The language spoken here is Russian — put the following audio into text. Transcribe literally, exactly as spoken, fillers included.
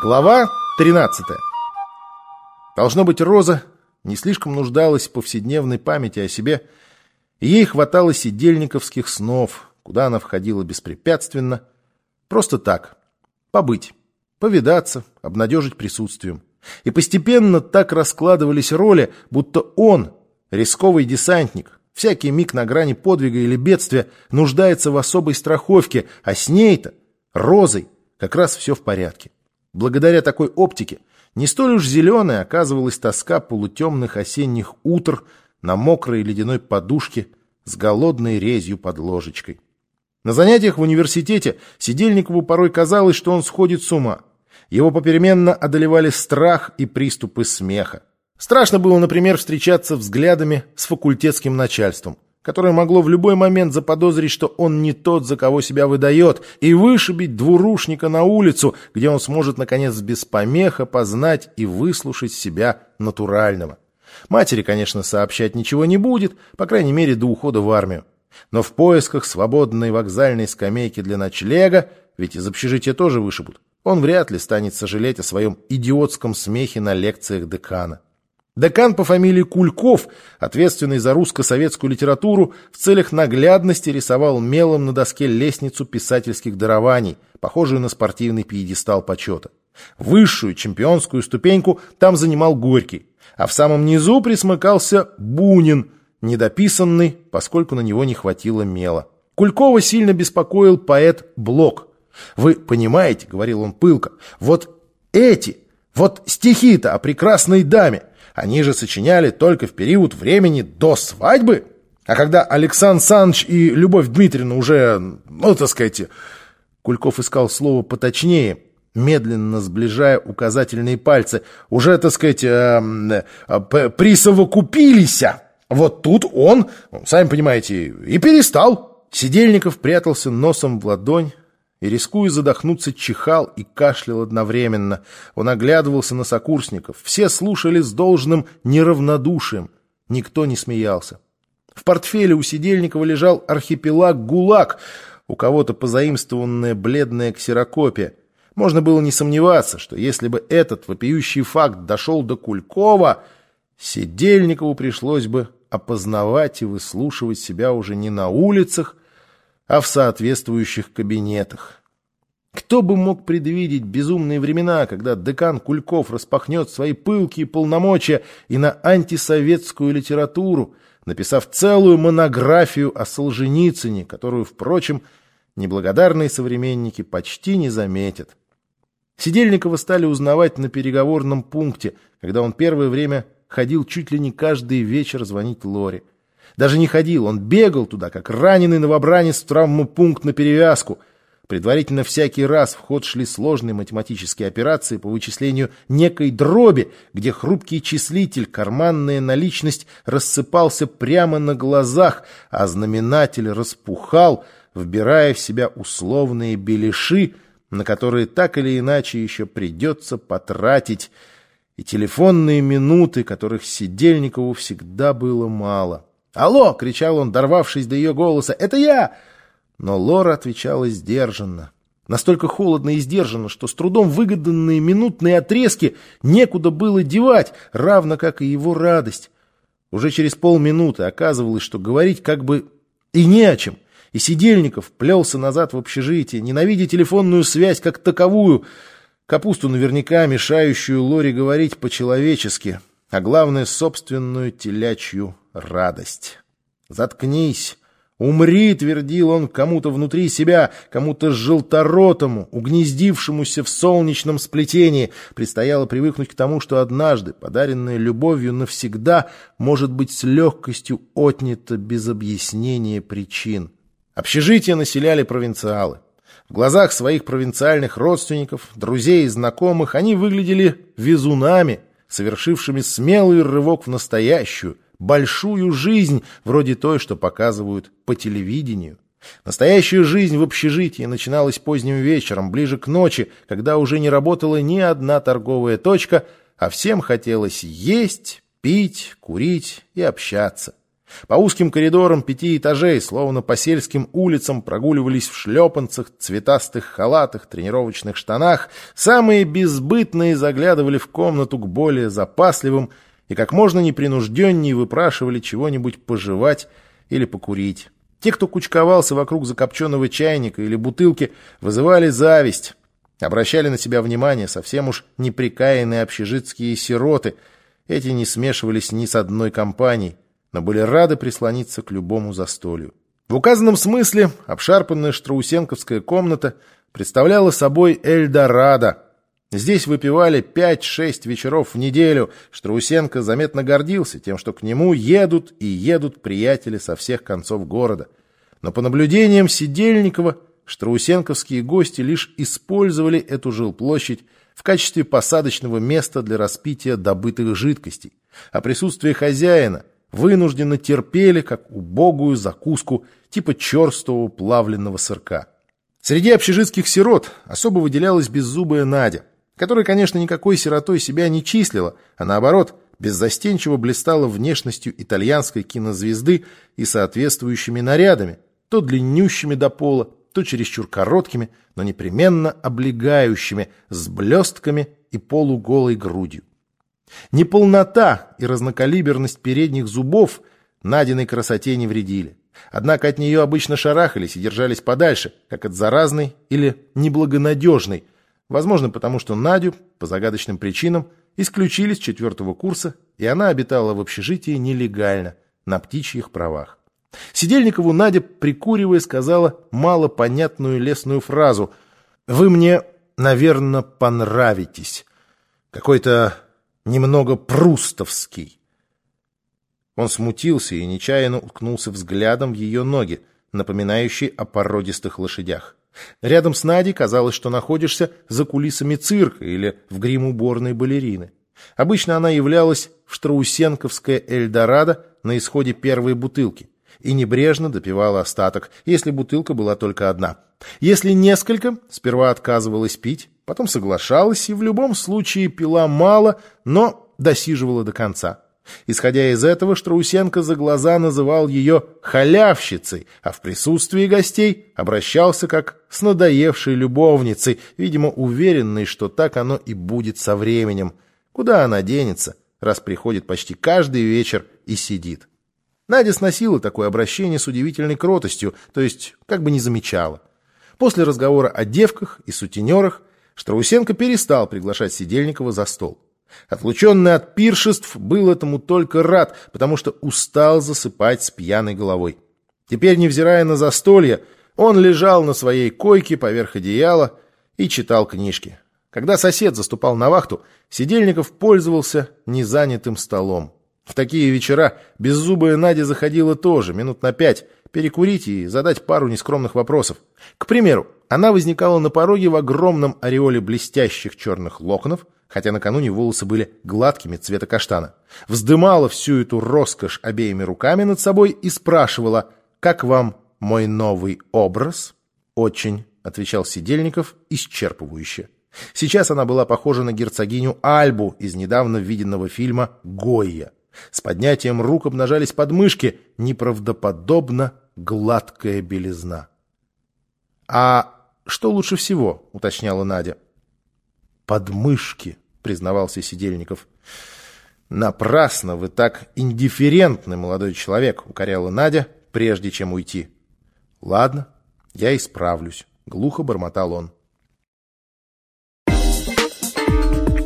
Глава тринадцатая. Должно быть, Роза не слишком нуждалась в повседневной памяти о себе, и ей хватало сидельниковских снов, куда она входила беспрепятственно, просто так, побыть, повидаться, обнадежить присутствием. И постепенно так раскладывались роли, будто он, рисковый десантник, всякий миг на грани подвига или бедствия, нуждается в особой страховке, а с ней-то, Розой, как раз все в порядке. Благодаря такой оптике не столь уж зеленой оказывалась тоска полутемных осенних утр на мокрой ледяной подушке с голодной резью под ложечкой. На занятиях в университете Сидельникову порой казалось, что он сходит с ума. Его попеременно одолевали страх и приступы смеха. Страшно было, например, встречаться взглядами с факультетским начальством, которое могло в любой момент заподозрить, что он не тот, за кого себя выдает, и вышибить двурушника на улицу, где он сможет, наконец, без помеха познать и выслушать себя натурального. Матери, конечно, сообщать ничего не будет, по крайней мере, до ухода в армию. Но в поисках свободной вокзальной скамейки для ночлега, ведь из общежития тоже вышибут, он вряд ли станет сожалеть о своем идиотском смехе на лекциях декана. Декан по фамилии Кульков, ответственный за русско-советскую литературу, в целях наглядности рисовал мелом на доске лестницу писательских дарований, похожую на спортивный пьедестал почета. Высшую чемпионскую ступеньку там занимал Горький, а в самом низу присмыкался Бунин, недописанный, поскольку на него не хватило мела. Кулькова сильно беспокоил поэт Блок. «Вы понимаете, — говорил он пылко, — вот эти, вот стихи-то о прекрасной даме, они же сочиняли только в период времени до свадьбы. А когда Александр Саныч и Любовь Дмитриевна уже, ну, так сказать...» Кульков искал слово поточнее, медленно сближая указательные пальцы. «Уже, так сказать, э, э, присовокупились. Вот тут он, сами понимаете, и перестал». Сидельников прятался носом в ладонь и, рискуя задохнуться, чихал и кашлял одновременно. Он оглядывался на сокурсников. Все слушали с должным неравнодушием. Никто не смеялся. В портфеле у Сидельникова лежал архипелаг «ГУЛАГ», у кого-то позаимствованная бледная ксерокопия. Можно было не сомневаться, что если бы этот вопиющий факт дошел до Кулькова, Сидельникову пришлось бы опознавать и выслушивать себя уже не на улицах, а в соответствующих кабинетах. Кто бы мог предвидеть безумные времена, когда декан Кульков распахнет свои пылкие полномочия и на антисоветскую литературу, написав целую монографию о Солженицыне, которую, впрочем, неблагодарные современники почти не заметят. Сидельникова стали узнавать на переговорном пункте, когда он первое время ходил чуть ли не каждый вечер звонить Лоре. Даже не ходил, он бегал туда, как раненый новобранец в травмопункт на перевязку. Предварительно всякий раз в ход шли сложные математические операции по вычислению некой дроби, где хрупкий числитель, карманная наличность, рассыпался прямо на глазах, а знаменатель распухал, вбирая в себя условные беляши, на которые так или иначе еще придется потратить, и телефонные минуты, которых Сидельникову всегда было мало. «Алло!» — кричал он, дорвавшись до ее голоса. «Это я!» Но Лора отвечала сдержанно. Настолько холодно и сдержанно, что с трудом выгоданные минутные отрезки некуда было девать, равно как и его радость. Уже через полминуты оказывалось, что говорить как бы и не о чем. И Сидельников плелся назад в общежитие, ненавидя телефонную связь как таковую, капусту наверняка мешающую Лоре говорить по-человечески, а главное, собственную телячью радость. «Заткнись! Умри!» — твердил он кому-то внутри себя, кому-то желторотому, угнездившемуся в солнечном сплетении. Предстояло привыкнуть к тому, что однажды, подаренное любовью навсегда, может быть с легкостью отнято без объяснения причин. Общежитие населяли провинциалы. В глазах своих провинциальных родственников, друзей и знакомых они выглядели везунами, совершившими смелый рывок в настоящую, большую жизнь, вроде той, что показывают по телевидению. Настоящая жизнь в общежитии начиналась поздним вечером, ближе к ночи, когда уже не работала ни одна торговая точка, а всем хотелось есть, пить, курить и общаться. По узким коридорам пяти этажей, словно по сельским улицам, прогуливались в шлепанцах, цветастых халатах, тренировочных штанах. Самые безбытные заглядывали в комнату к более запасливым и как можно непринужденнее выпрашивали чего-нибудь пожевать или покурить. Те, кто кучковался вокруг закопченного чайника или бутылки, вызывали зависть, обращали на себя внимание совсем уж неприкаянные общежитские сироты. Эти не смешивались ни с одной компанией, но были рады прислониться к любому застолью. В указанном смысле обшарпанная штраусенковская комната представляла собой Эльдорадо. Здесь выпивали пять-шесть вечеров в неделю. Штраусенко заметно гордился тем, что к нему едут и едут приятели со всех концов города. Но по наблюдениям Сидельникова, штраусенковские гости лишь использовали эту жилплощадь в качестве посадочного места для распития добытых жидкостей, а присутствие хозяина вынужденно терпели как убогую закуску типа черствого плавленного сырка. Среди общежитских сирот особо выделялась беззубая Надя, которая, конечно, никакой сиротой себя не числила, а наоборот, беззастенчиво блистала внешностью итальянской кинозвезды и соответствующими нарядами, то длиннющими до пола, то чересчур короткими, но непременно облегающими, с блестками и полуголой грудью. Неполнота и разнокалиберность передних зубов Надиной красоте не вредили. Однако от нее обычно шарахались и держались подальше, как от заразной или неблагонадежной, возможно, потому что Надю, по загадочным причинам, исключили с четвертого курса, и она обитала в общежитии нелегально, на птичьих правах. Сидельникову Надя, прикуривая, сказала малопонятную лестную фразу: «Вы мне, наверное, понравитесь. Какой-то немного прустовский». Он смутился и нечаянно уткнулся взглядом в ее ноги, напоминающие о породистых лошадях. Рядом с Надей казалось, что находишься за кулисами цирка или в грим-уборной балерины. Обычно она являлась в штраусенковское Эльдорадо на исходе первой бутылки и небрежно допивала остаток, если бутылка была только одна. Если несколько, сперва отказывалась пить, потом соглашалась и в любом случае пила мало, но досиживала до конца. Исходя из этого, Штраусенко за глаза называл ее халявщицей, а в присутствии гостей обращался как с надоевшей любовницей, видимо, уверенной, что так оно и будет со временем. Куда она денется, раз приходит почти каждый вечер и сидит? Надя сносила такое обращение с удивительной кротостью, то есть как бы не замечала. После разговора о девках и сутенерах Штраусенко перестал приглашать Сидельникова за стол. Отлученный от пиршеств был этому только рад, потому что устал засыпать с пьяной головой. Теперь, невзирая на застолье, он лежал на своей койке поверх одеяла и читал книжки. Когда сосед заступал на вахту, Сидельников пользовался незанятым столом. В такие вечера беззубая Надя заходила тоже, минут на пять, перекурить и задать пару нескромных вопросов. К примеру, она возникала на пороге в огромном ореоле блестящих черных локонов, хотя накануне волосы были гладкими цвета каштана, вздымала всю эту роскошь обеими руками над собой и спрашивала: «Как вам мой новый образ?» «Очень», — отвечал Сидельников исчерпывающе. Сейчас она была похожа на герцогиню Альбу из недавно виденного фильма «Гойя». С поднятием рук обнажались подмышки, неправдоподобно гладкая белизна. «А что лучше всего?» — уточняла Надя. «Подмышки», — признавался Сидельников. «Напрасно вы так индифферентны, молодой человек», — укоряла Надя, прежде чем уйти. «Ладно, я исправлюсь», — глухо бормотал он.